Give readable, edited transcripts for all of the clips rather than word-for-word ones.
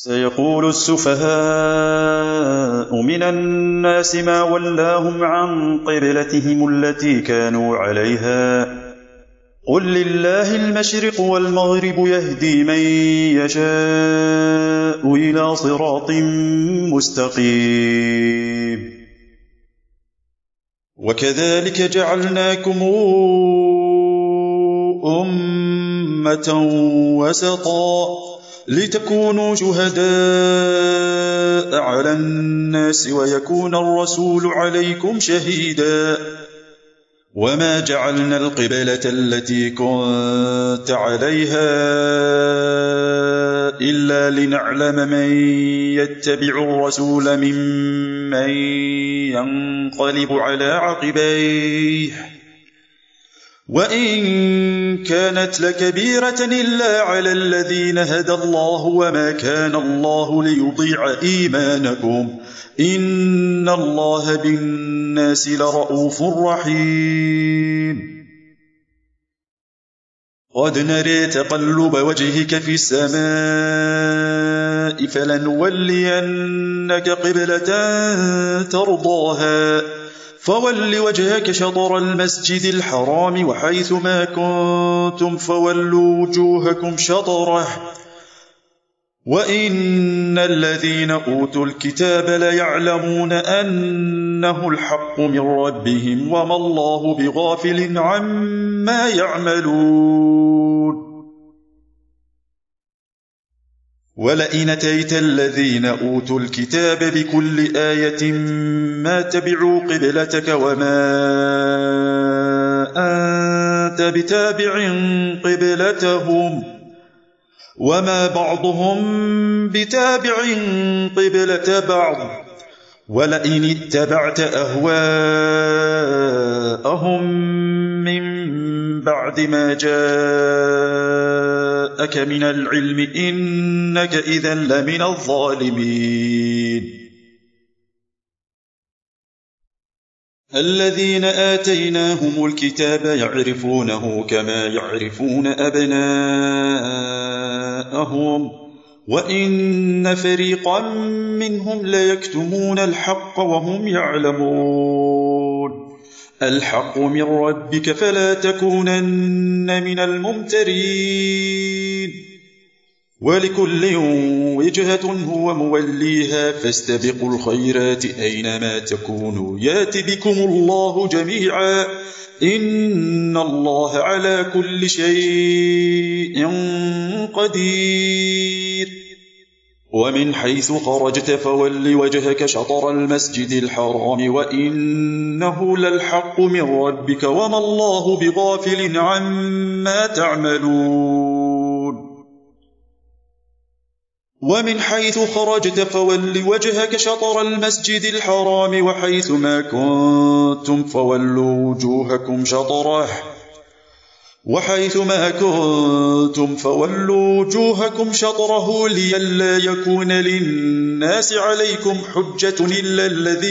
سيقول السفهاء من الناس ما ولاهم عن قبلتهم التي كانوا عليها قل لله المشرق والمغرب يهدي من يشاء إلى صراط مستقيم وكذلك جعلناكم أمة وسطا لتكونوا شهداء على الناس ويكون الرسول عليكم شهيدا وما جعلنا القبلة التي كنت عليها إلا لنعلم من يتبع الرسول ممن ينقلب على عقبيه وإن كانت لكبيرة إلا على الذين هدى الله وما كان الله ليضيع إيمانكم إن الله بالناس لرءوف رحيم قد نري تقلب وجهك في السماء فلنولينك قبلة ترضاها فول وجهك شطر المسجد الحرام وحيث ما كنتم فولوا وجوهكم شطره وإن الذين أوتوا الكتاب ليعلمون أنه الحق من ربهم وما الله بغافل عما يعملون ولئن أتيت الذين أوتوا الكتاب بكل آية ما تبعوا قبلتك وما أنت بتابع قبلتهم وما بعضهم بتابع قبلة بعض ولئن اتبعت أهواءهم من بعد ما جاءك من العلم إنك إذا لمن الظالمين الذين آتيناهم الكتاب يعرفونه كما يعرفون أبناءهم وإن فريقا منهم ليكتمون الحق وهم يعلمون الحق من ربك فلا تكونن من الممترين ولكل وجهة هو موليها فاستبقوا الخيرات أينما تكونوا يات بكم الله جميعا إن الله على كل شيء قدير ومن حيث خرجت فول وجهك شطر المسجد الحرام وإنه للحق من ربك وما الله بغافل عما تعملون ومن حيث خرجت فول وجهك شطر المسجد الحرام وحيث ما كنتم فولوا وجوهكم شطره شطره لئلا يكون للناس عليكم حجة إلا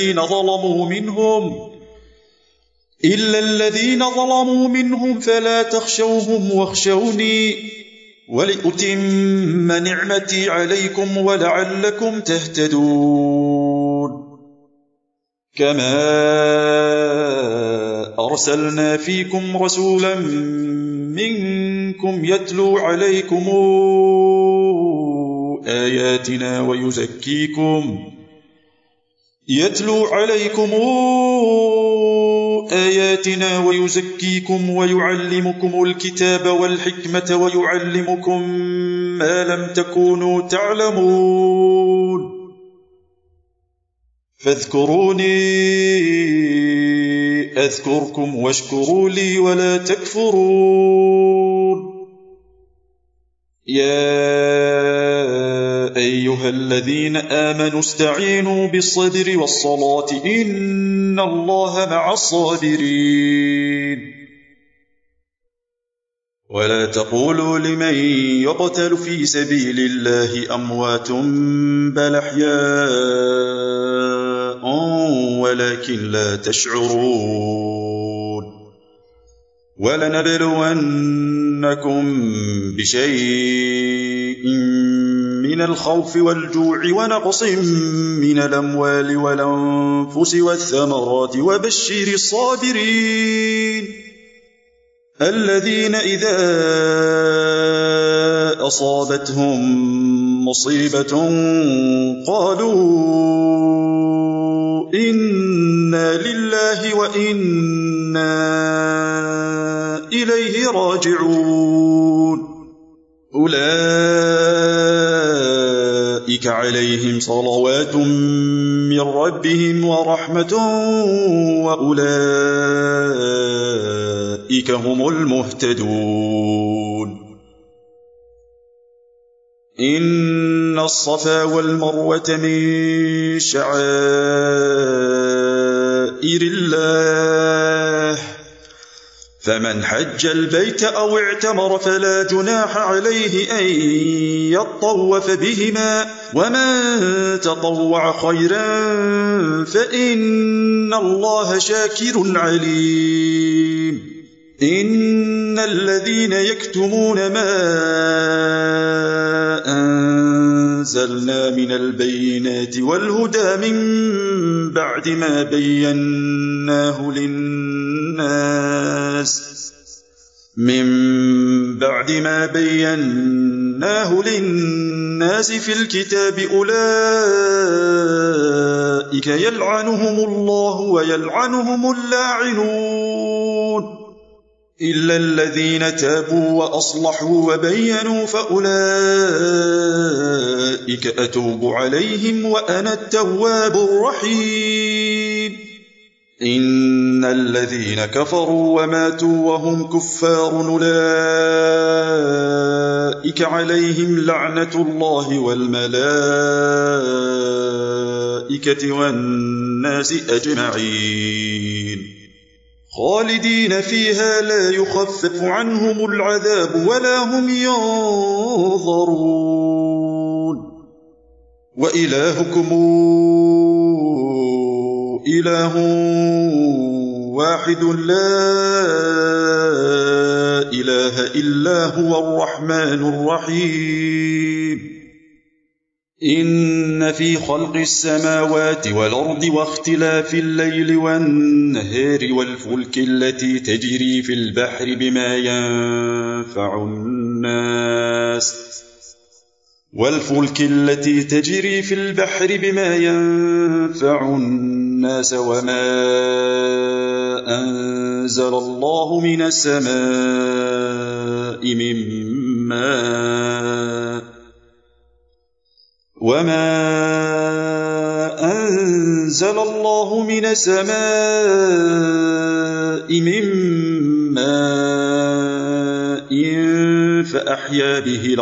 الذين ظلموا منهم فلا تخشوهم واخشوني ولأتم نعمتي عليكم ولعلكم تهتدون كما أرسلنا فيكم رسولا منكم يتلو عليكم آياتنا ويزكيكم ويعلمكم الكتاب والحكمة ويعلمكم ما لم تكونوا تعلمون فاذكروني أذكركم واشكروا لي ولا تكفرون يا أيها الذين آمنوا استعينوا بالصبر والصلاة إن الله مع الصابرين ولا تقولوا لمن يقتل في سبيل الله أموات بل أحياء ولكن لا تشعرون ولنبلونكم بشيء من من الخوف والجوع ونقص من الأموال والأنفس والثمرات وبشر الصابرين الذين إذا أصابتهم مصيبة قالوا إنا لله وإنا إليه راجعون أولئك عليهم صلوات من ربهم ورحمة وأولئك هم المهتدون إن الصفا والمروة من شعائر الله فمن حج البيت أو اعتمر فلا جناح عليه أن يطوف بهما ومن تطوع خيرا فإن الله شاكر عليم إن الذين يكتمون ما أنزلنا من البينات والهدى من بعد ما بيناه للناس في الكتاب أولئك يلعنهم الله ويلعنهم اللاعنون إلا الذين تابوا وأصلحوا وبينوا فأولئك أتوب عليهم وأنا التواب الرحيم إن الذين كفروا وماتوا وهم كفار أولئك عليهم لعنة الله والملائكة والناس أجمعين خالدين فيها لا يخفف عنهم العذاب ولا هم ينظرون وإلهكم إله واحد لا إله إلا هو الرحمن الرحيم إن في خلق السماوات والأرض واختلاف الليل والنهار والفلك التي تجري في البحر بما ينفع الناس وما أنزل الله من السماء من ماء فأحيا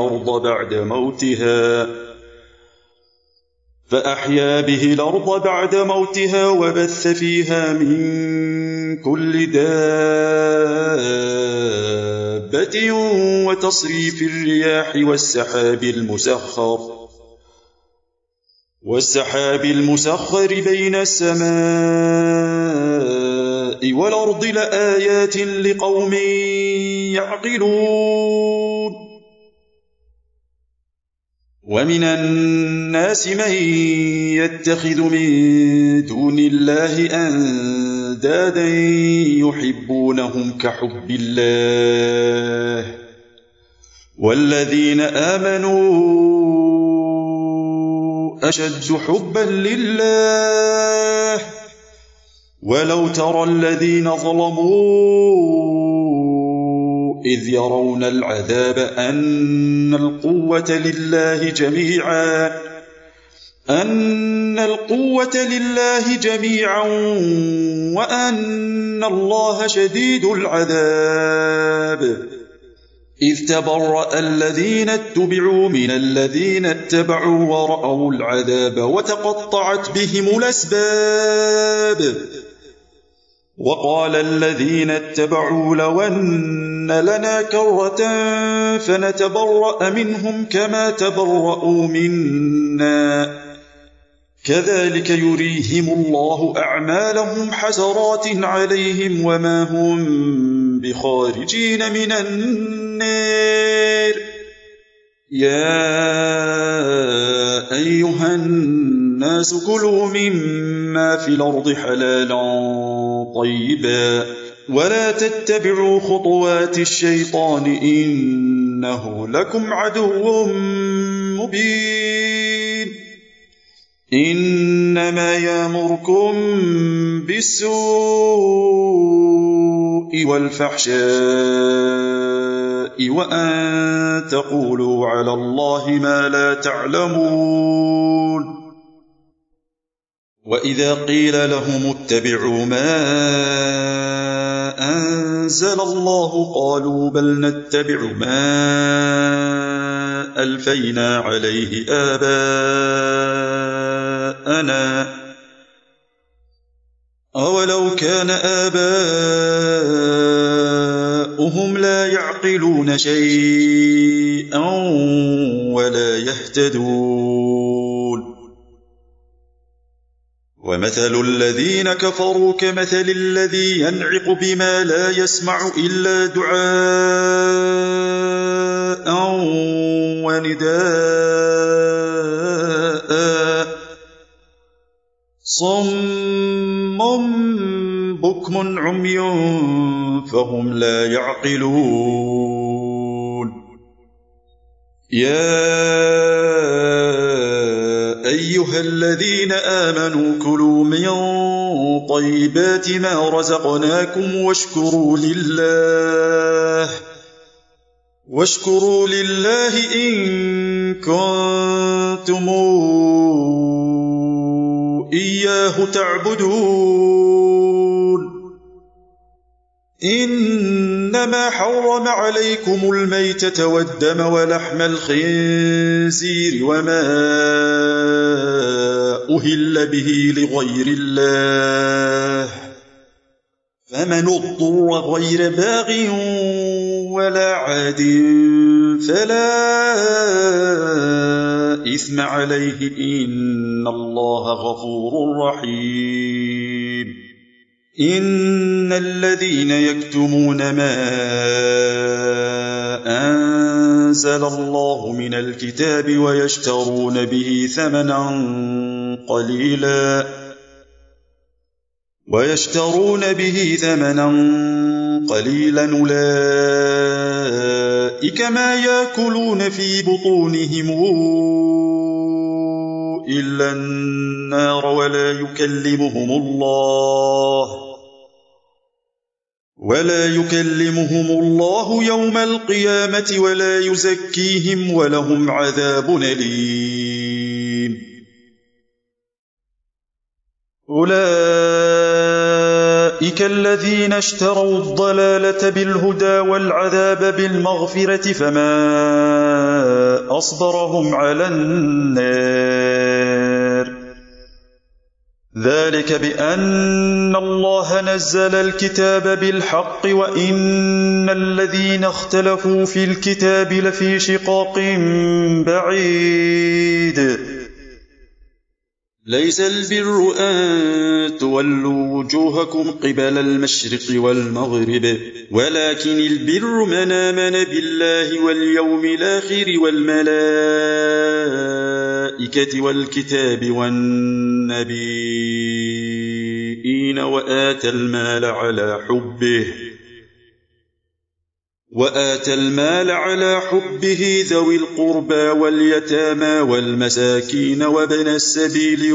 به الأرض بعد موتها وبث فيها من كل دابة وتصريف الرياح والسحاب المسخر بين السماء والأرض لآيات لقوم يعقلون ومن الناس من يتخذ من دون الله أندادا يحبونهم كحب الله والذين آمنوا أشد حبا لله ولو ترى الذين ظلموا إذ يرون العذاب أن القوة لله جميعا وأن الله شديد العذاب إذ تبرأ الذين اتبعوا من الذين اتبعوا ورأوا العذاب وتقطعت بهم الأسباب وقال الذين اتبعوا لو أن لنا كرة فنتبرأ منهم كما تبرأوا منا كذلك يريهم الله أعمالهم حسرات عليهم وما هم بخارجين من النار يا أيها الناس كلوا مما في الأرض حلالا طيبا ولا تتبعوا خطوات الشيطان إنه لكم عدو مبين إنما يأمركم بالسوء والفحشاء وأن تقولوا على الله ما لا تعلمون وإذا قيل لهم اتبعوا ما أنزل الله قالوا بل نتبع ما ألفينا عليه آباءنا أولو كان آباؤهم لا يعقلون شيئا ولا يهتدون ومثل الذين كفروا كمثل الذي ينعق بما لا يسمع إلا دعاء ونداء صم بكم عمي فهم لا يعقلون يا أيها الذين آمنوا كلوا من طيبات ما رزقناكم واشكروا لله إن كنتم إياه تعبدون إنما حرم عليكم الميتة والدم ولحم الخنزير وما أهل به لغير الله فمن اضطر غير باغ ولا عاد فلا إثم عليه إن الله غفور رحيم إن الذين يكتمون ما أنزل الله من الكتاب ويشترون به ثمنا قليلا أولئك ما يأكلون في بطونهم إلا النار ولا يكلمهم الله يوم القيامة ولا يزكيهم ولهم عذاب أليم أولئك الذين اشتروا الضلالة بالهدى والعذاب بالمغفرة فما أصبرهم على النار ذلك بأن الله نزل الكتاب بالحق وإن الذين اختلفوا في الكتاب لفي شقاق بعيد ليس البر أن تولوا وجوهكم قبل المشرق والمغرب ولكن البر من آمن بالله واليوم الآخر والملائكة والكتاب والنبيين وآتى المال على حبه ذوي القربى واليتامى والمساكين وابن السبيل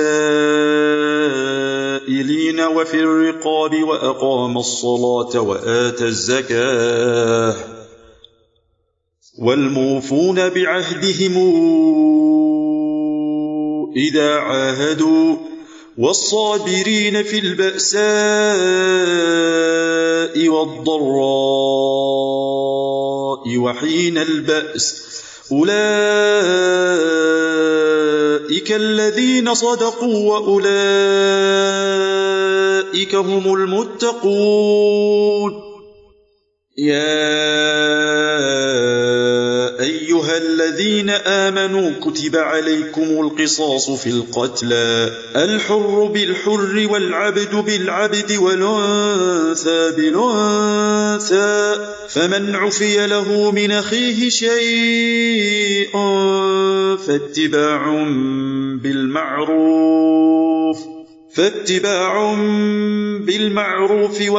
والسائلين وفي الرقاب وأقام الصلاة وآتى الزكاة والموفون بعهدهم إذا عاهدوا والصابرين في البأساء والضراء وحين البأس أولئك الذين صدقوا وأولئك هم المتقون يا أيها أيها الذين آمنوا كتب عليكم القصاص في القتلى الحر بالحر والعبد بالعبد والأنثى بالأنثى فمن عفي له من أخيه شيء فاتباع بالمعروف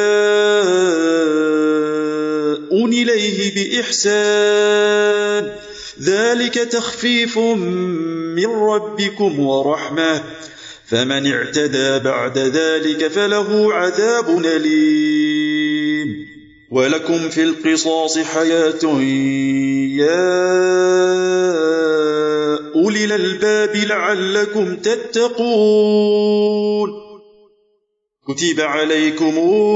وأداء إليه بإحسان ذلك تخفيف من ربكم ورحمة فمن اعتدى بعد ذلك فله عذاب أليم ولكم في القصاص حياة يا أولي الألباب لعلكم تتقون كتب عليكم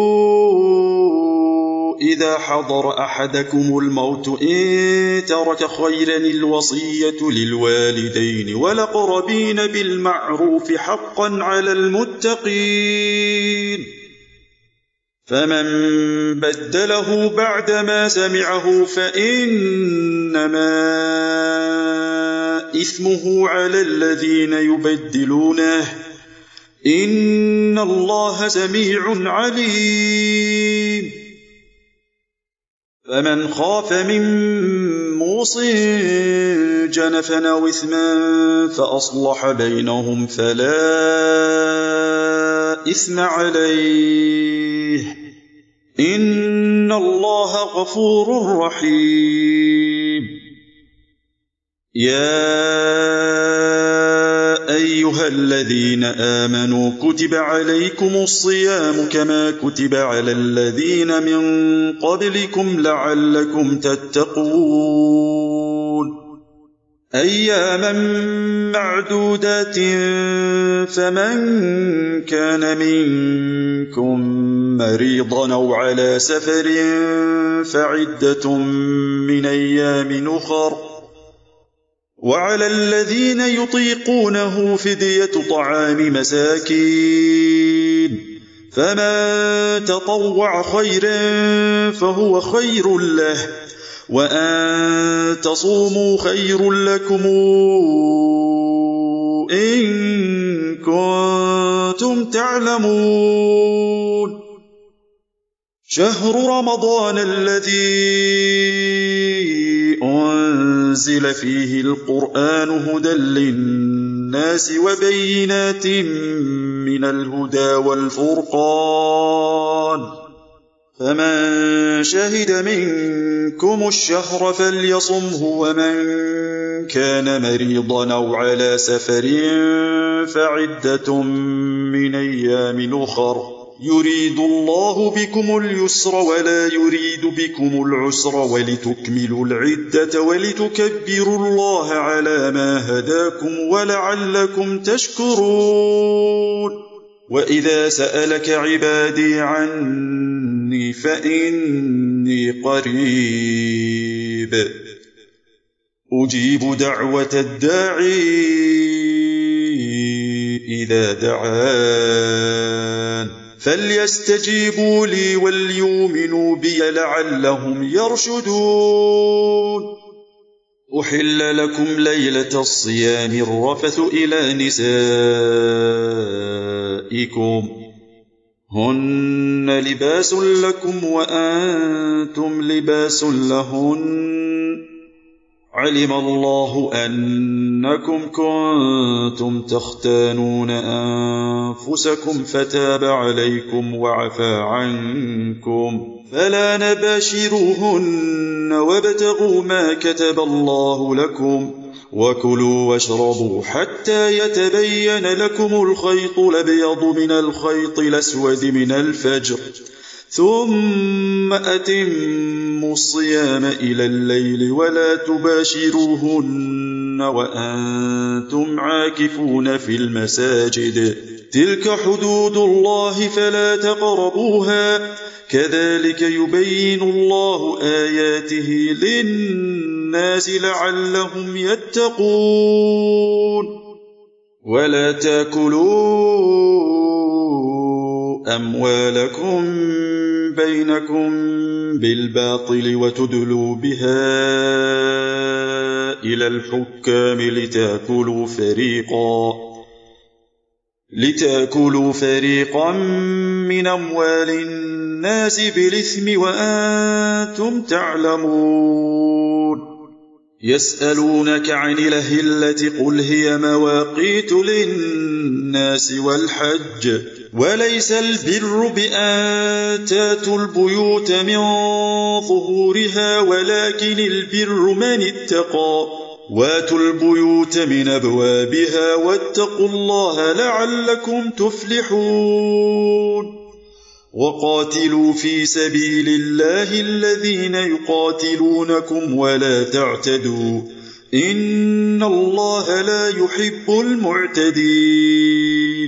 إذا حضر أحدكم الموت إن ترك خيرا الوصية للوالدين والأقربين بالمعروف حقا على المتقين فمن بدله بعدما سمعه فإنما إثمه على الذين يبدلونه إن الله سميع عليم فمن خاف من موص جنفا أو إثما فأصلح بينهم فلا إثم عليه إن الله غفور رحيم يا أيها الذين آمنوا كتب عليكم الصيام كما كتب على الذين من قبلكم لعلكم تتقون أياما معدودات فمن كان منكم مريضا أو على سفر فعدة من أيام أخر وعلى الذين يطيقونه فدية طعام مساكين فمن تطوع خيرا فهو خير له وأن تصوموا خير لكم إن كنتم تعلمون شهر رمضان الذي أنزل فيه القرآن هدى للناس وبينات من الهدى والفرقان فمن شهد منكم الشهر فليصمه ومن كان مريضا أو على سفر فعدة من أيام أخر يريد الله بكم اليسر ولا يريد بكم العسر ولتكملوا العدة ولتكبروا الله على ما هداكم ولعلكم تشكرون وإذا سألك عبادي عني فإني قريب أجيب دعوة الداعي إذا دعان فليستجيبوا لي وليؤمنوا بي لعلهم يرشدون أحل لكم ليلة الصيام الرفث إلى نسائكم هن لباس لكم وأنتم لباس لهن علم الله أنكم كنتم تختانون أنفسكم فتاب عليكم وعفى عنكم فلا نباشروهن وابتغوا ما كتب الله لكم وكلوا واشربوا حتى يتبين لكم الخيط الأبيض من الخيط الأسود من الفجر ثم أتموا الصيام إلى الليل ولا تباشروهن وأنتم عاكفون في المساجد تلك حدود الله فلا تقربوها كذلك يبين الله آياته للناس لعلهم يتقون ولا تأكلوا أموالكم بينكم بالباطل وتدلوا بها إلى الحكام لتأكلوا فريقا من أموال الناس بالإثم وأنتم تعلمون. يسألونك عن الأهلة قل هي مواقيت للناس والحج وليس البر بأن تاتوا البيوت من ظهورها ولكن البر من اتقى واتوا البيوت من أبوابها واتقوا الله لعلكم تفلحون. وقاتلوا في سبيل الله الذين يقاتلونكم ولا تعتدوا إن الله لا يحب المعتدين.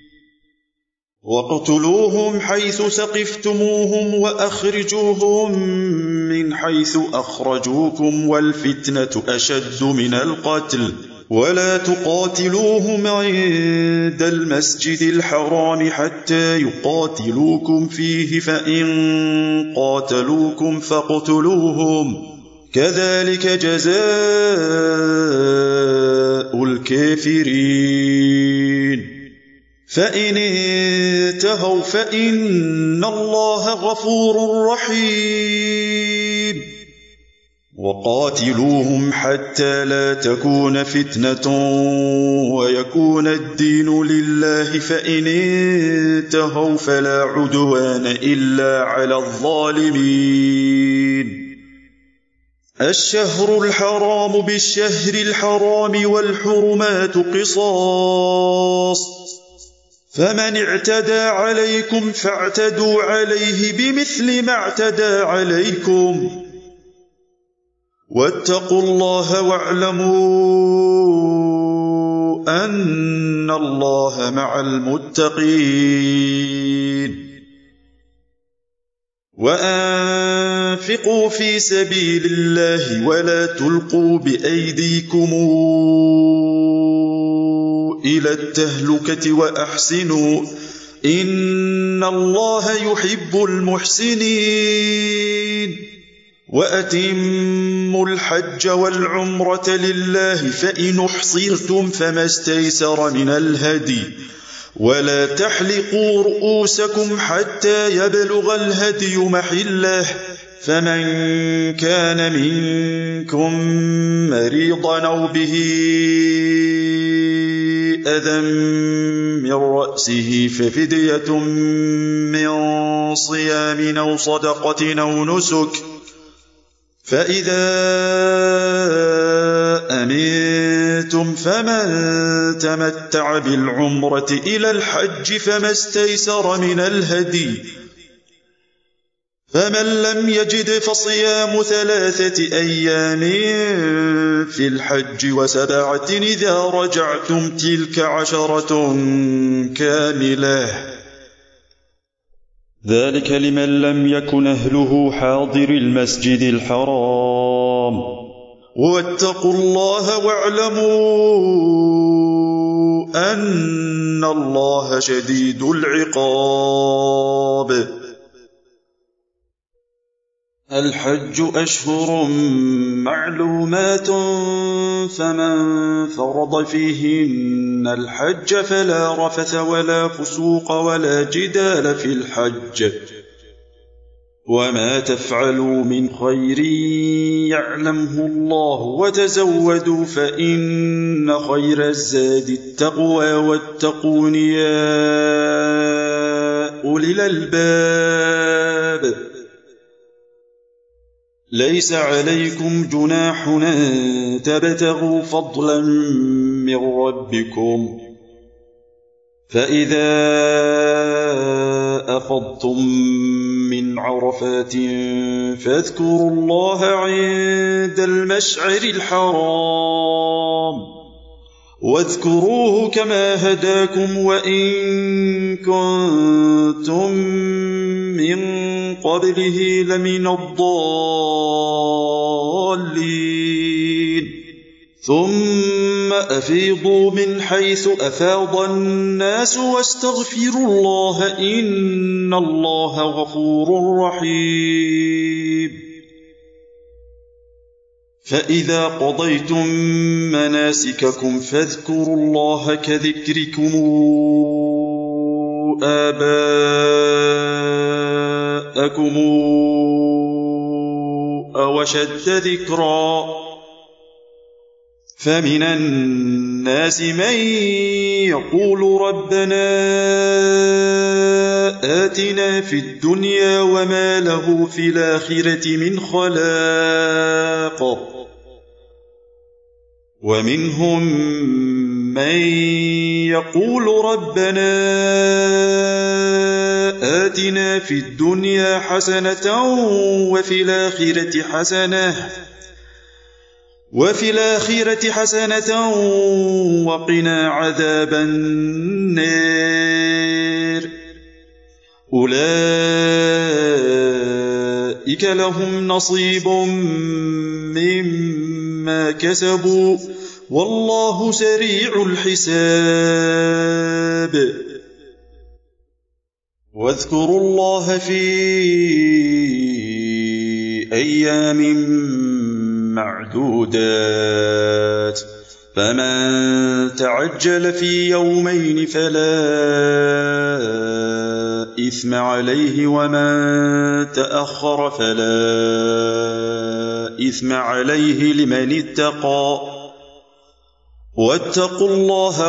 واقتلوهم حيث ثقفتموهم وأخرجوهم من حيث أخرجوكم والفتنة أشد من القتل ولا تقاتلوهم عند المسجد الحرام حتى يقاتلوكم فيه فإن قاتلوكم فاقتلوهم كذلك جزاء الكافرين. فإن انتهوا فإن الله غفور رحيم. وقاتلوهم حتى لا تكون فتنة ويكون الدين لله فإن انتهوا فلا عدوان إلا على الظالمين. الشهر الحرام بالشهر الحرام والحرمات قصاص فمن اعتدى عليكم فاعتدوا عليه بمثل ما اعتدى عليكم واتقوا الله واعلموا أن الله مع المتقين. وأنفقوا في سبيل الله ولا تلقوا بأيديكم إلى التهلكة وأحسنوا إن الله يحب المحسنين. وأتموا الحج والعمرة لله فإن احصرتم فما استيسر من الهدي ولا تحلقوا رؤوسكم حتى يبلغ الهدي محله فمن كان منكم مريضا أو به أذى من رأسه ففدية من صيام أو صدقة أو نسك فإذا أمنتم فمن تمتع بالعمرة إلى الحج فما استيسر من الهدي فمن لم يجد فصيام 3 أيام في الحج و7 إذا رجعتم تلك 10 كاملة ذلك لمن لم يكن أهله حاضر المسجد الحرام. واتقوا الله واعلموا أن الله شديد العقاب. الحج أشهر معلومات فمن فرض فيهن الحج فلا رفث ولا فسوق ولا جدال في الحج وما تفعلوا من خير يعلمه الله وتزودوا فإن خير الزاد التقوى واتقون يا أولي الألباب. ليس عليكم جناح أن تبتغوا فضلا من ربكم فإذا أفضتم من عرفات فاذكروا الله عند المشعر الحرام واذكروه كما هداكم وإن كنتم من قبله لمن الضالين. ثم أفيضوا من حيث أفاض الناس واستغفروا الله إن الله غفور رحيم فإذا قضيتم مناسككم فاذكروا الله كذكركم آباءكم أو أشد ذكرا فمن الناس من يقول ربنا آتنا في الدنيا وما له في الآخرة من خلاق ومنهم من يقول ربنا آتنا في الدنيا حسنة وفي الآخرة حسنة وقنا عذاب النار أولئك لهم نصيب مما كسبوا والله سريع الحساب واذكروا الله في أيام معدودات فمن تعجل في يومين فلا إثم عليه ومن تأخر فلا إثم عليه لمن اتقى واتقوا الله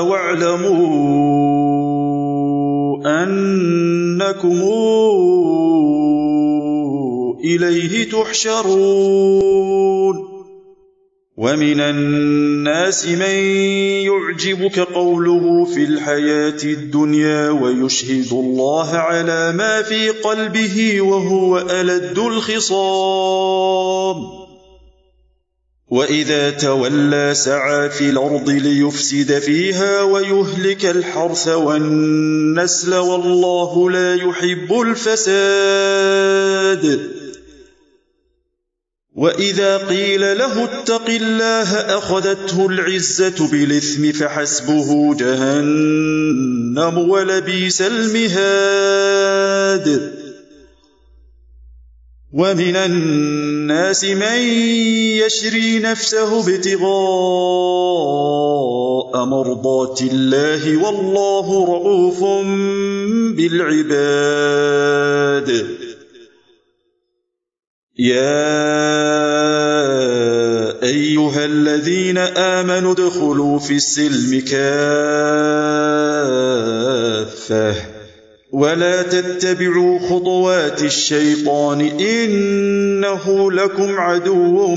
واعلموا أنكم إليه تحشرون ومن الناس من يعجبك قوله في الحياة الدنيا ويشهد الله على ما في قلبه وهو ألد الخصام وإذا تولى سعى في الأرض ليفسد فيها ويهلك الحرث والنسل والله لا يحب الفساد وإذا قيل له اتق الله أخذته العزة بالإثم فحسبه جهنم ولبئس المهاد ومن الناس من يشري نفسه ابتغاء مرضات الله والله رؤوف بالعباد يا أيها الذين آمنوا ادخلوا في السلم كافة ولا تتبعوا خطوات الشيطان إنه لكم عدو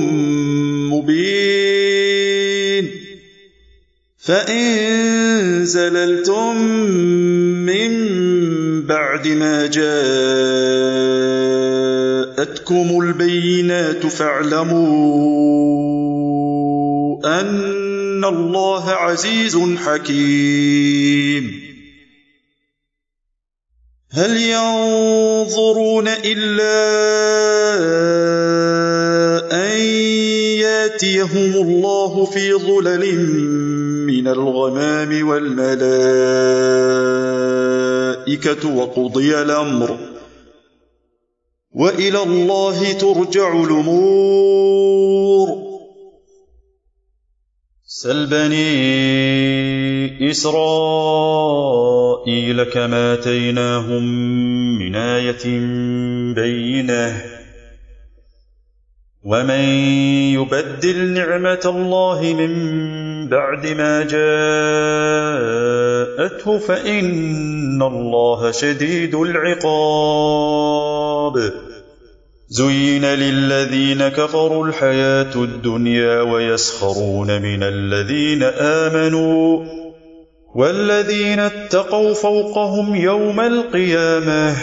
مبين فإن زللتم من بعد ما جاءتكم البينات فاعلموا أن الله عزيز حكيم هل ينظرون إلا أن ياتيهم الله في ظلل من الغمام والملائكة وقضي الأمر وإلى الله ترجع الأمور سل بني إسرائيل كما آتيناهم من آية بينة ومن يبدل نعمة الله من بعد ما جاءته فإن الله شديد العقاب زين للذين كفروا الحياة الدنيا ويسخرون من الذين آمنوا والذين اتقوا فوقهم يوم القيامة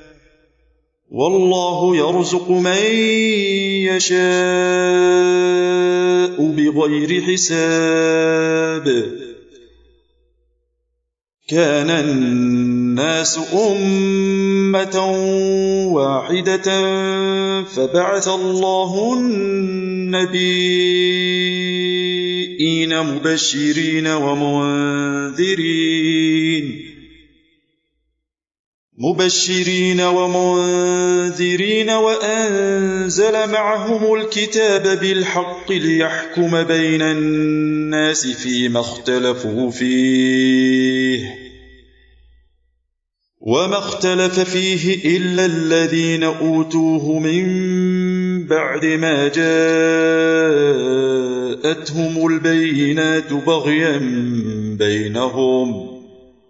والله يرزق من يشاء بغير حساب كان الناس أمة واحدة فبعث الله النبي مبشرين ومنذرين وأنزل معهم الكتاب بالحق ليحكم بين الناس فيما اختلفوا فيه وما اختلف فيه إلا الذين أوتوه من بعد ما جاءتهم البينات بغيا بينهم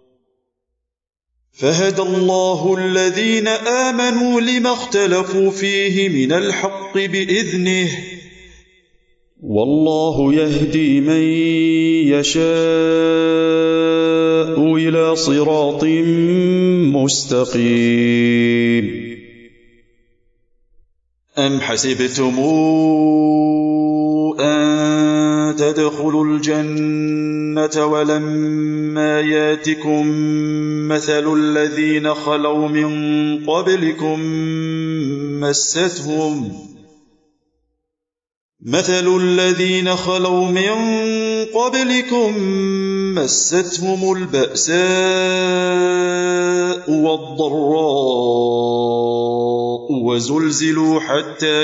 فهدى الله الذين آمنوا لما اختلفوا فيه من الحق بإذنه والله يهدي من يشاء إلى صراط مستقيم أم حسبتم أن تدخلوا الجنة ولما ياتكم مثل الذين خلوا من قبلكم مستهم البأساء والضراء وزلزلوا حتى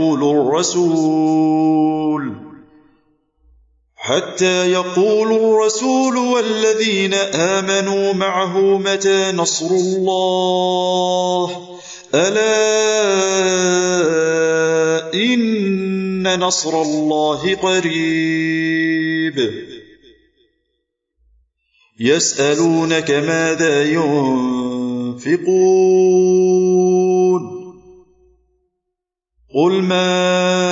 يقول الرسول والذين آمنوا معه متى نصر الله ألا إن نصر الله قريب يسألونك ماذا ينفقون قل ما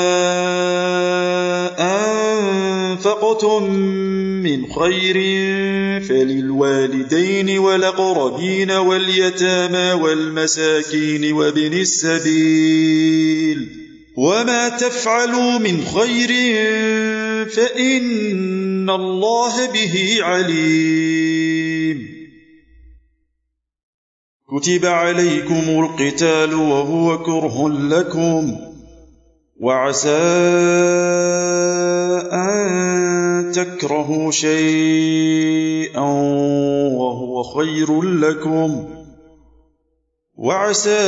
أنفقتم من خير فللوالدين والأقربين واليتامى والمساكين وابن السبيل وما تفعلوا من خير فإن الله به عليم كتب عليكم القتال وهو كره لكم وعسى أن تكرهوا شيئا وهو خير لكم وعسى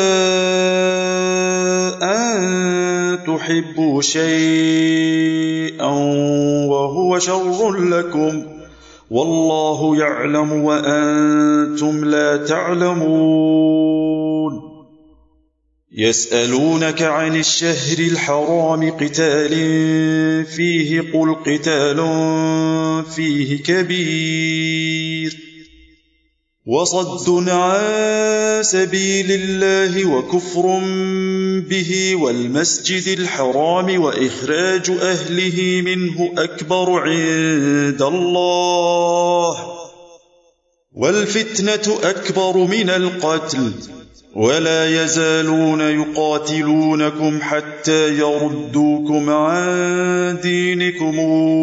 أن تحبوا شيئا وهو شر لكم والله يعلم وأنتم لا تعلمون يسألونك عن الشهر الحرام قتال فيه قل قتال فيه كبير وصد عن سبيل الله وكفر به والمسجد الحرام وإخراج أهله منه أكبر عند الله والفتنة أكبر من القتل ولا يزالون يقاتلونكم حتى يردوكم عن دينكم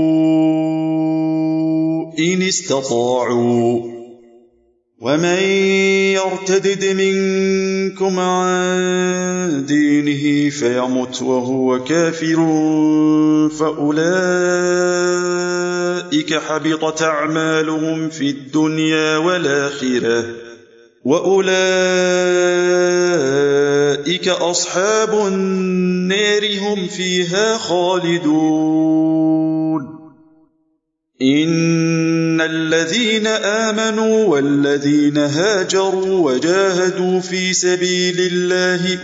إن استطاعوا ومن يرتدد منكم عن دينه فيمت وهو كافر فأولئك حبطت أعمالهم في الدنيا والآخرة وأولئك أصحاب النار هم فيها خالدون إن الذين آمنوا والذين هاجروا وجاهدوا في سبيل الله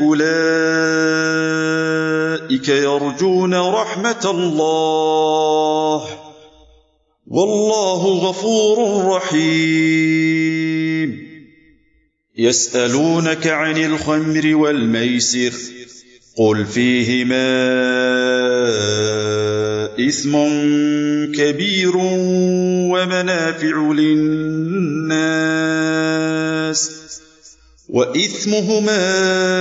أولئك يرجون رحمة الله والله غفور رحيم يسألونك عن الخمر والميسر قل فيهما إثم كبير ومنافع للناس وإثمهما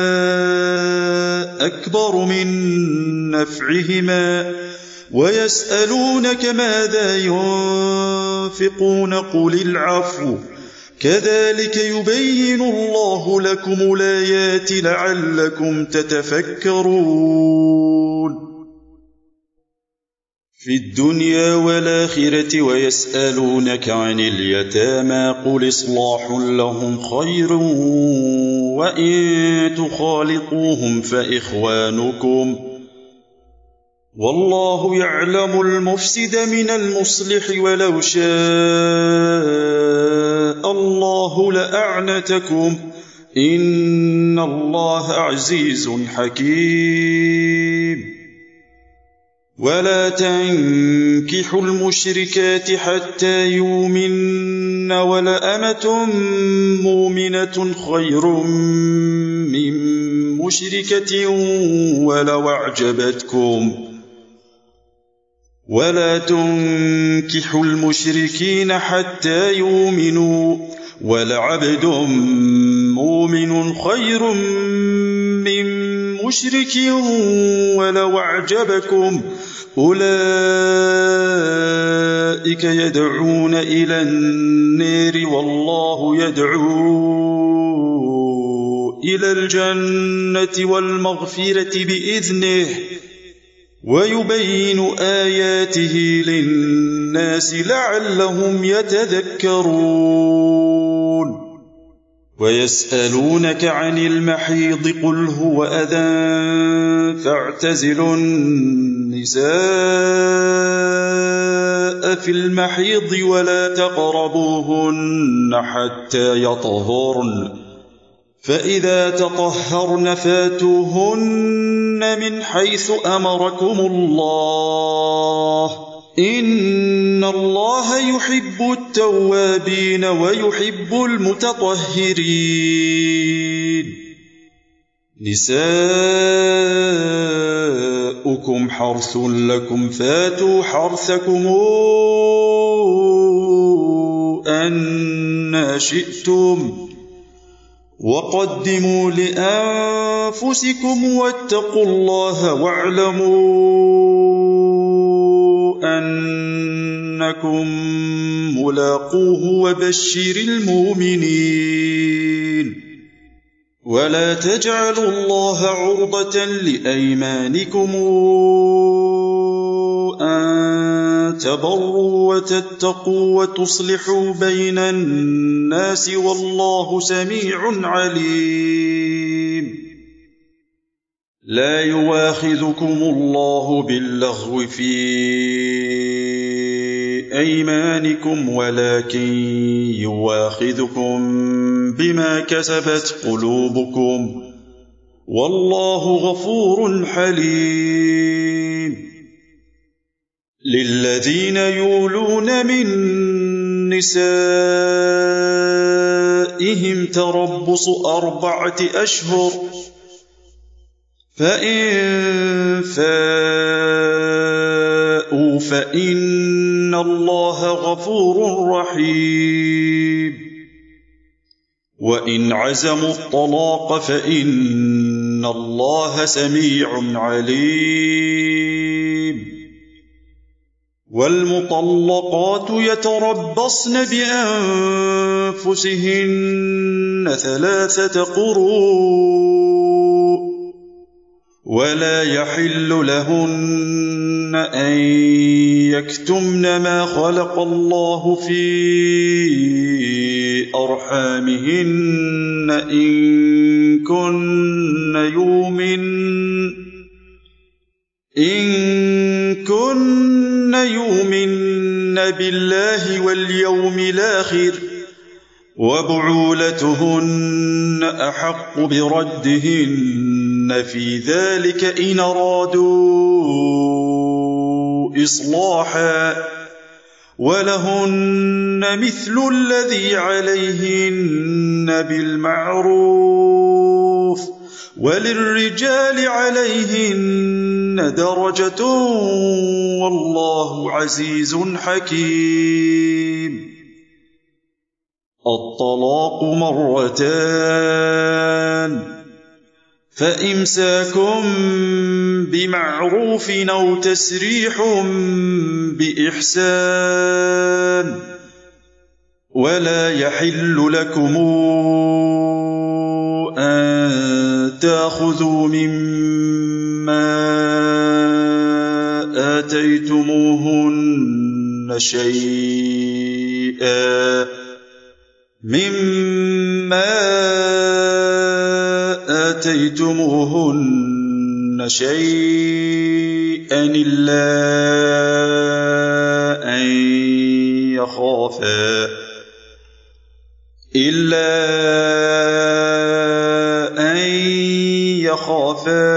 أكبر من نفعهما ويسألونك ماذا ينفقون قل العفو كذلك يبين الله لكم الآيات لعلكم تتفكرون في الدنيا والآخرة ويسألونك عن اليتامى قل إصلاح لهم خير وإن تخالطوهم فإخوانكم والله يعلم المفسد من المصلح ولو شاء الله لأعنتكم إن الله عزيز حكيم ولا تنكحوا المشركات حتى يؤمن ولأمة مؤمنة خير من مشركة ولو أعجبتكم ولا تنكحوا المشركين حتى يؤمنوا ولعبد مؤمن خير من مشرك ولو أعجبكم أولئك يدعون إلى النار والله يدعو إلى الجنة والمغفرة بإذنه ويبين آياته للناس لعلهم يتذكرون ويسألونك عن المحيض قل هو أذى فاعتزلوا النساء في المحيض ولا تقربوهن حتى يطهرن فإذا تطهرن فاتوهن من حيث أمركم الله إن الله يحب التوابين ويحب المتطهرين نساؤكم حرث لكم فاتوا حرثكم أنى شئتم وقدموا لأنفسكم واتقوا الله واعلموا أنكم ملاقوه وبشر المؤمنين ولا تجعلوا الله عرضة لأيمانكم أن تبروا وتتقوا وتصلحوا بين الناس والله سميع عليم لا يواخذكم الله باللغو في أيمانكم ولكن يواخذكم بما كسبت قلوبكم والله غفور حليم للذين يولون من نسائهم تربص 4 أشهر فإن فاءوا فإن الله غفور رحيم وإن عزموا الطلاق فإن الله سميع عليم والمطلقات يتربصن بأنفسهن 3 قروء ولا يحل لهن أن يكتمن ما خلق الله في أرحامهن إن كن يؤمن بالله واليوم الآخر وبعولتهن أحق بردهن في ذلك إن أرادوا إصلاحا ولهن مثل الذي عليهن بالمعروف وللرجال عليهن درجة والله عزيز حكيم الطلاق 2 فإمساكم بمعروف أو تسريح بإحسان ولا يحل لكم أن تأخذوا مما آتيتموهن شيئا مما آتيتموهن شيئا إلا أن يخافا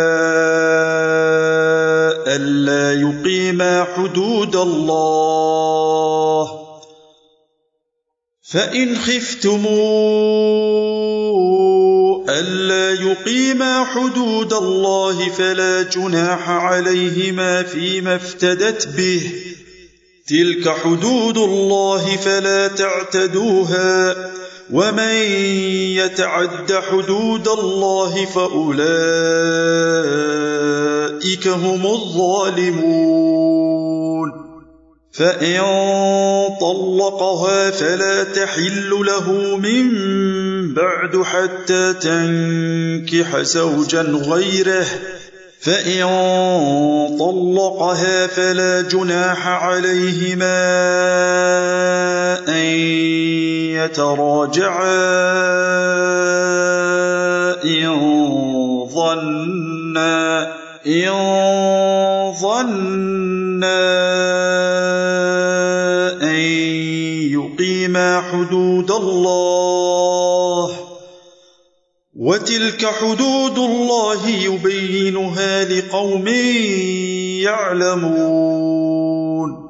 ألا يقيما حدود الله فإن خفتموا ألا يقيما حدود الله فلا جناح عليهما فيما افتدت به تلك حدود الله فلا تعتدوها ومن يتعد حدود الله فأولئك هم الظالمون فإن طلقها فلا تحل له من بعد حتى تنكح زوجا غيره فإن طلقها فلا جناح عليهما أن يتراجعا إن ظنا أن يقيما حدود الله وتلك حدود الله يبينها لقوم يعلمون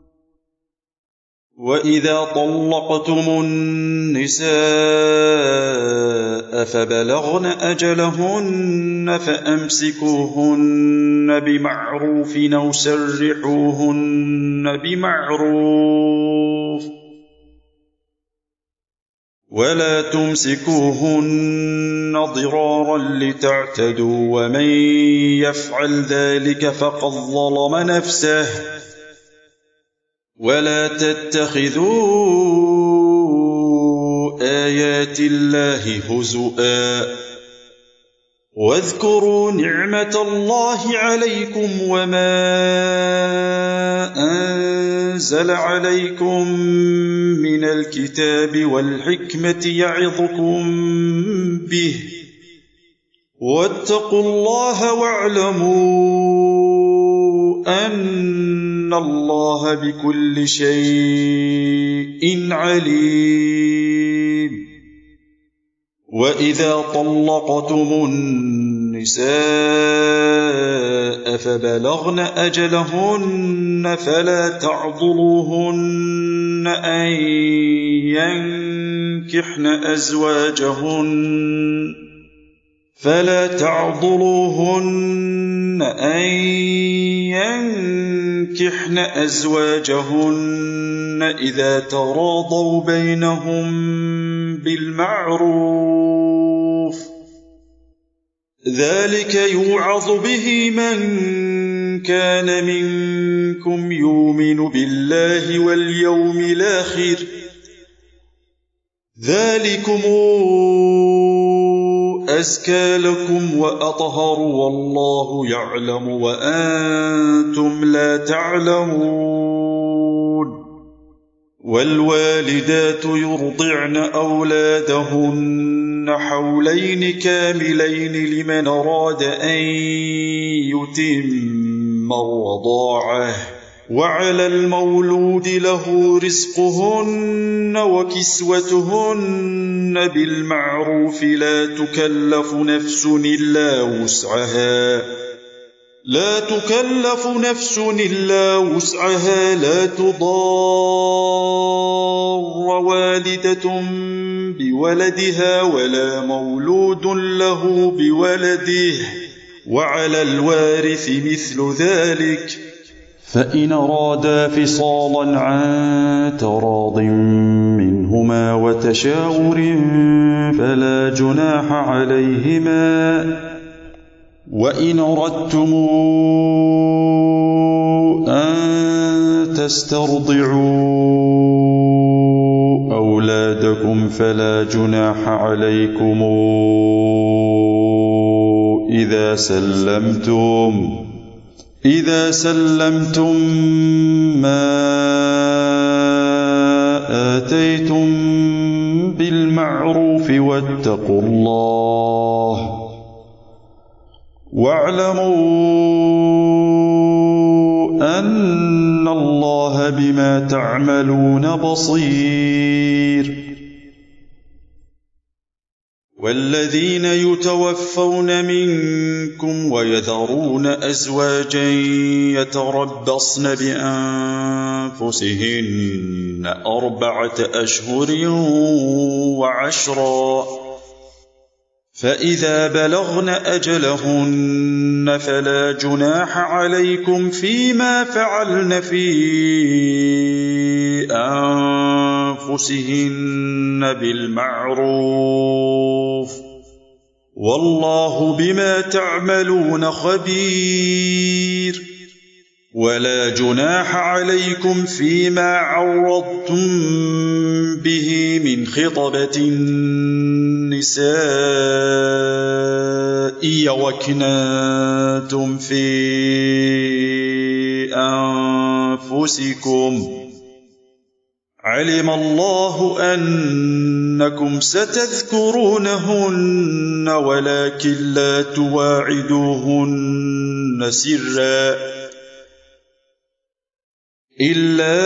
وإذا طلقتم النساء فبلغن أجلهن فأمسكوهن بمعروف أو سرحوهن بمعروف ولا تمسكوهن ضرارا لتعتدوا ومن يفعل ذلك فقد ظلم نفسه ولا تتخذوا آيات الله هزؤا واذكروا نعمة الله عليكم وما أنزل عليكم من الكتاب والحكمة يعظكم به واتقوا الله واعلموا أن الله بكل شيء عليم وإذا طلقتم النساء فبلغن أجلهن فلا تعضلوهن أن ينكحن أزواجهن إذا تراضوا بينهم بالمعروف ذلك يوعظ به من كان منكم يؤمن بالله واليوم الآخر ذلكم أزكى لكم وأطهر والله يعلم وأنتم لا تعلمون والوالدات يرضعن أولادهن حولين كاملين لمن أراد أن يتم الرضاعة وعلى المولود له رزقهن وكسوتهن بالمعروف لا تكلف نفس إلا وسعها لا تضار والدة بولدها ولا مولود له بولده وعلى الوارث مثل ذلك فإن أرادا فصالا عن تراض منهما وتشاور فلا جناح عليهما وإن أردتم أن تسترضعوا أولادكم فلا جناح عليكم إذا سلمتم إذا سلمتم ما آتيتم بالمعروف واتقوا الله واعلموا أن الله بما تعملون بصير. والذين يتوفون منكم ويذرون أزواجا يتربصن بأنفسهن 4 أشهر و10، فإذا بلغن أجلهن فلا جناح عليكم فيما فعلن في أنفسهن بالمعروف، والله بما تعملون خبير. ولا جناح عليكم فيما عرضتم به من خطبة النساء وكننتم في أنفسكم، علم الله أنكم ستذكرونهن ولكن لا تواعدوهن سرا إلا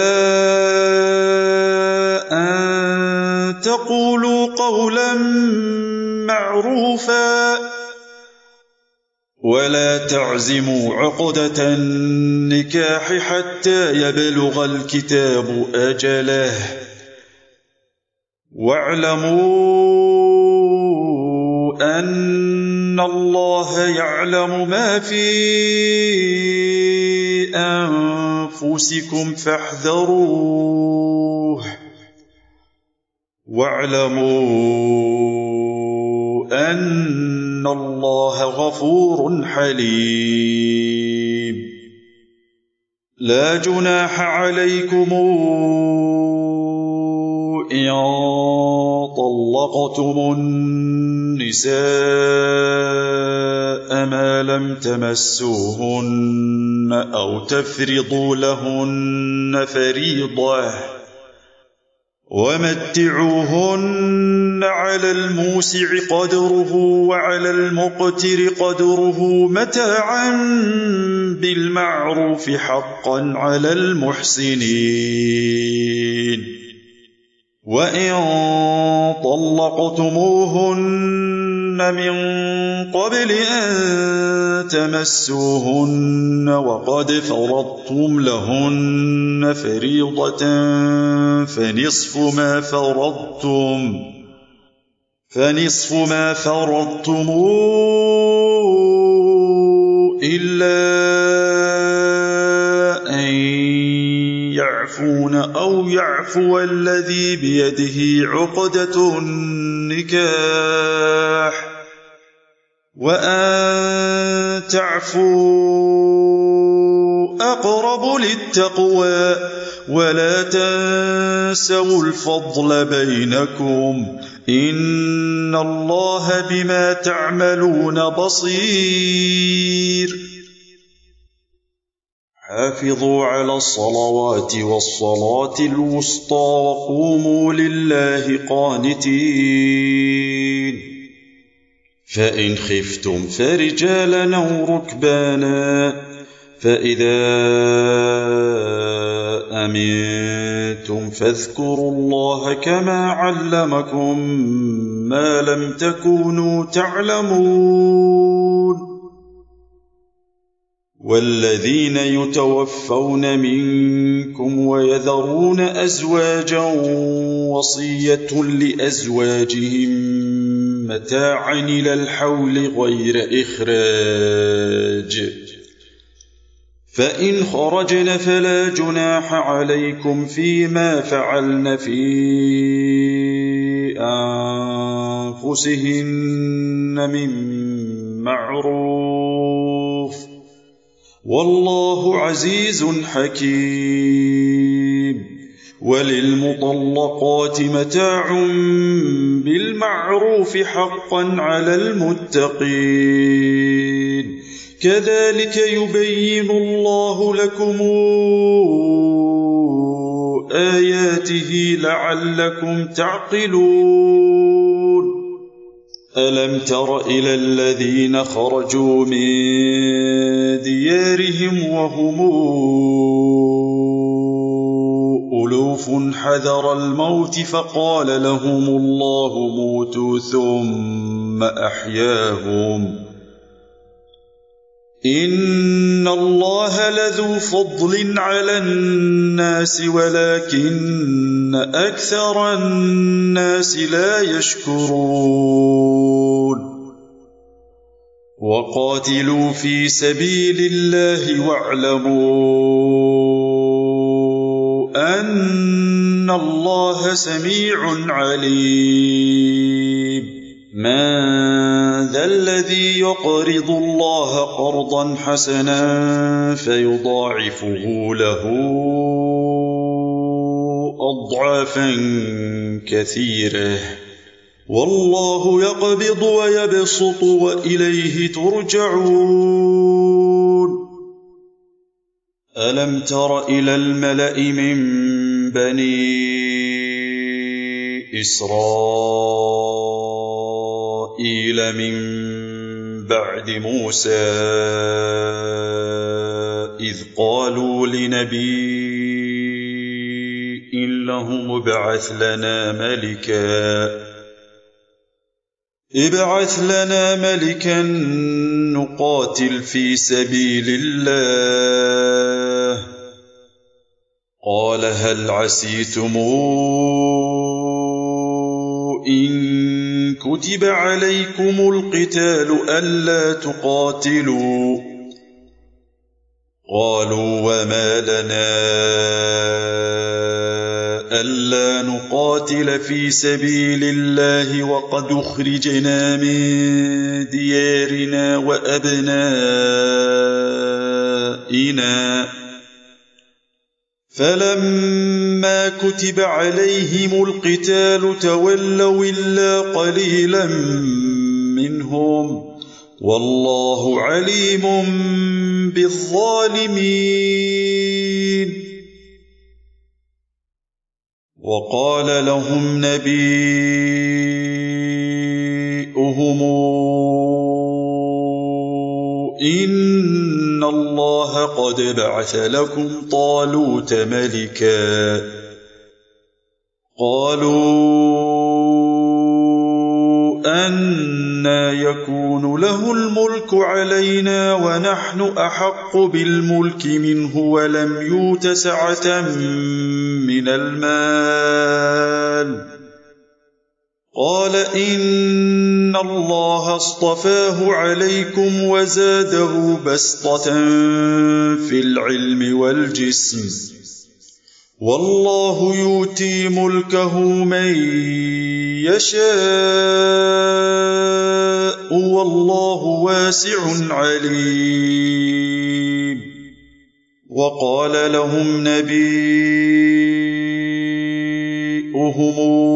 أن تقولوا قولا معروفا، ولا تعزموا عقدة النكاح حتى يبلغ الكتاب أجله، واعلموا أن الله يعلم ما في أنفسكم فاحذروه، واعلموا أن الله غفور حليم. لا جناح عليكم إن طلقتم النساء ما لم تمسوهن أو تفرضوا لهن فريضة، ومتعوهن على الموسع قدره وعلى المقتر قدره متاعا بالمعروف حقا على المحسنين. وإن طلقتموهن من قبل أن تمسوهن وقد فرضتم لهن فريضة فنصف ما فرضتم إلا أن يعفون أو يعفو الذي بيده عقدة النكاح، وأن تعفوا أقرب للتقوى، ولا تنسوا الفضل بينكم إن الله بما تعملون بصير. حافظوا على الصلوات والصلاة الوسطى وقوموا لله قانتين. فإن خفتم فرجالا أو ركبانا، فإذا أمنتم فاذكروا الله كما علمكم ما لم تكونوا تعلمون. والذين يتوفون منكم ويذرون أزواجا وصية لأزواجهم متاعا إلى الحول غير إخراج، فإن خرجن فلا جناح عليكم فيما فعلن في أنفسهن من معروف، والله عزيز حكيم. وللمطلقات متاع بالمعروف حقا على المتقين، كذلك يبين الله لكم آياته لعلكم تعقلون ألم تر إلى الذين خرجوا من ديارهم وهم ألوف حذر الموت فقال لهم الله موتوا ثم أحياهم إن الله لذو فضل على الناس ولكن أكثر الناس لا يشكرون وقاتلوا في سبيل الله واعلموا أن الله سميع عليم من ذا الذي يقرض الله قرضا حسنا فيضاعفه له أضعافا كثيرة والله يقبض ويبسط وإليه ترجعون ألم تر إلى الملأ من بني إسرائيل من بعد موسى إذ قالوا لنبي له ابعث لنا ملكا نقاتل في سبيل الله قال هل عسيتم إن كتب عليكم القتال ألا تقاتلوا قالوا وما لنا ألا نقاتل في سبيل الله وقد أخرجنا من ديارنا وأبنائنا فلما كتب عليهم القتال تولوا إلا قليلا منهم والله عليم بالظالمين وقال لهم نبيؤهم إن الله قد بعث لكم طالوت ملكا قالوا أنى يكون له الملك علينا ونحن أحق بالملك منه ولم يؤت سعة من المال قال إن الله اصطفاه عليكم وزاده بسطة في العلم والجسم والله يؤتي ملكه من يشاء والله واسع عليم وقال لهم نبيؤهم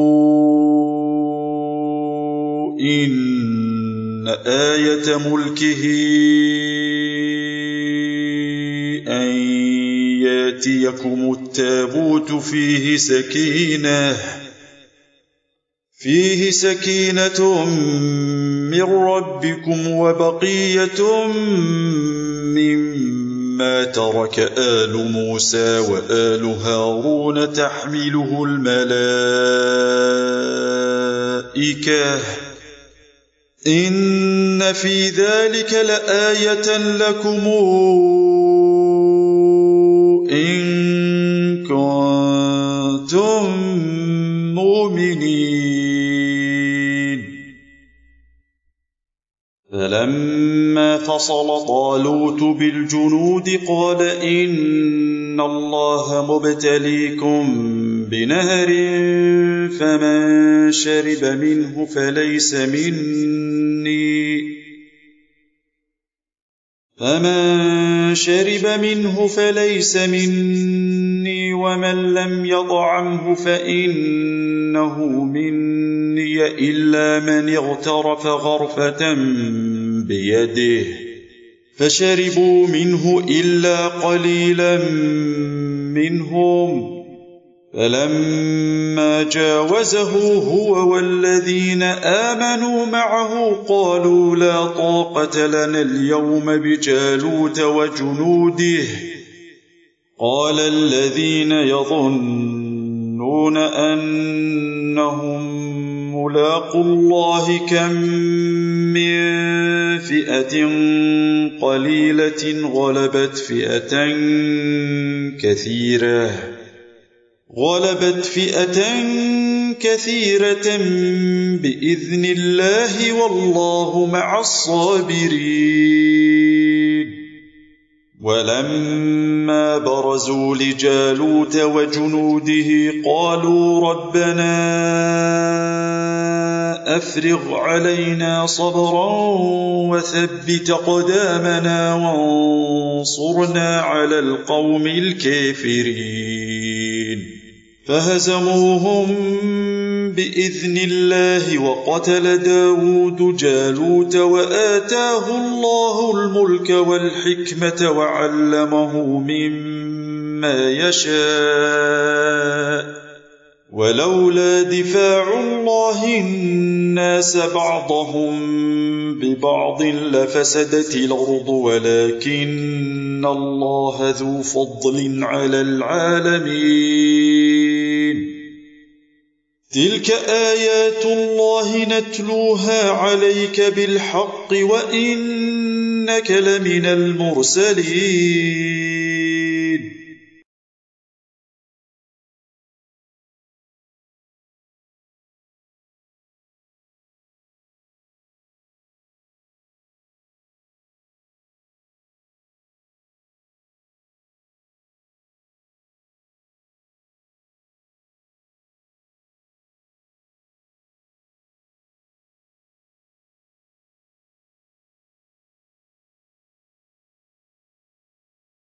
إن آية ملكه أن يأتيكم التابوت فيه سكينة من ربكم وبقية مما ترك آل موسى وآل هارون تحمله الملائكة إن في ذلك لآية لكم إن كنتم مؤمنين فلما فصل طالوت بالجنود قال إن الله مبتليكم بنهر فمن شرب منه فليس مني ومن لم يطعمه فإنه مني إلا من اغترف غرفة بيده فشربوا منه إلا قليلا منهم، فلما جاوزه هو والذين آمنوا معه قالوا لا طاقة لنا اليوم بجالوت وجنوده. قال الذين يظنون أنهم ملاقو الله كم من فئة قليلة غلبت فئة كثيرة بإذن الله والله مع الصابرين. ولما برزوا لجالوت وجنوده قالوا ربنا أفرغ علينا صبرا وثبت أقدامنا وانصرنا على القوم الكافرين. فهزموهم بإذن الله وقتل داود جالوت وآتاه الله الملك والحكمة وعلمه مما يشاء. ولولا دفاع الله الناس بعضهم ببعض لفسدت الأرض ولكن الله ذو فضل على العالمين. تلك آيات الله نتلوها عليك بالحق وإنك لمن المرسلين.